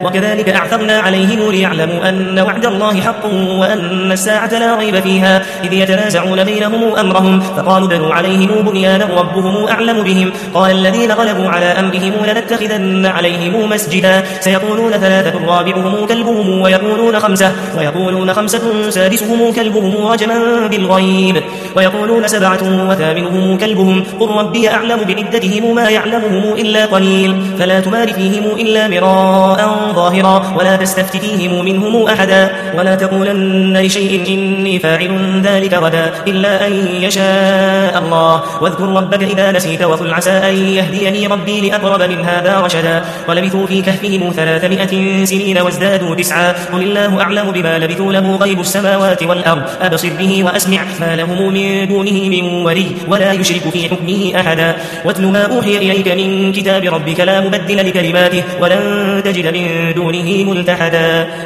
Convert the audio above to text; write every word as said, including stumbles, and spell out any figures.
وكذلك أعثرنا عليهم ليعلموا أن وعد الله حق وأن الساعة لا ريب فيها إذ يتنازعون بينهم أمرهم فقالوا بنوا عليهم بنيانا ربهم أعلم بهم قال الذين غلبوا على أمرهم لنتخذن عليهم مسجدا سيقولون ثلاثة رابعهم كلبهم ويقولون خمسة ويقولون خمسة سادسهم كلبهم رجما بالغيب ويقولون سبعة وثامنهم كلبهم قل ربي أعلم بعدتهم ما يعلمهم إلا قليل فلا تمار فيهم إلا مراء ظاهرا ولا تستفت فيهم منهم أحدا ولا تقولن لشيء إني فاعل ذلك غدا إلا أن يشاء الله واذكر ربك إذا نسيت وقل عسى أن يهديني ربي لأقرب من هذا رشدا ولبثوا في كهفهم ثلاثمائة سنين وازدادوا تسعا قل الله أعلم بما لبثوا له غيب السماوات والأرض أبصر به وأسمع ما لهم من دونه من ولي ولا يشرك في حكمه أحدا واتل ما أوحي إليك من كتاب ربك لا مبدل لكلماته ولن تجد من دونه ملتحدا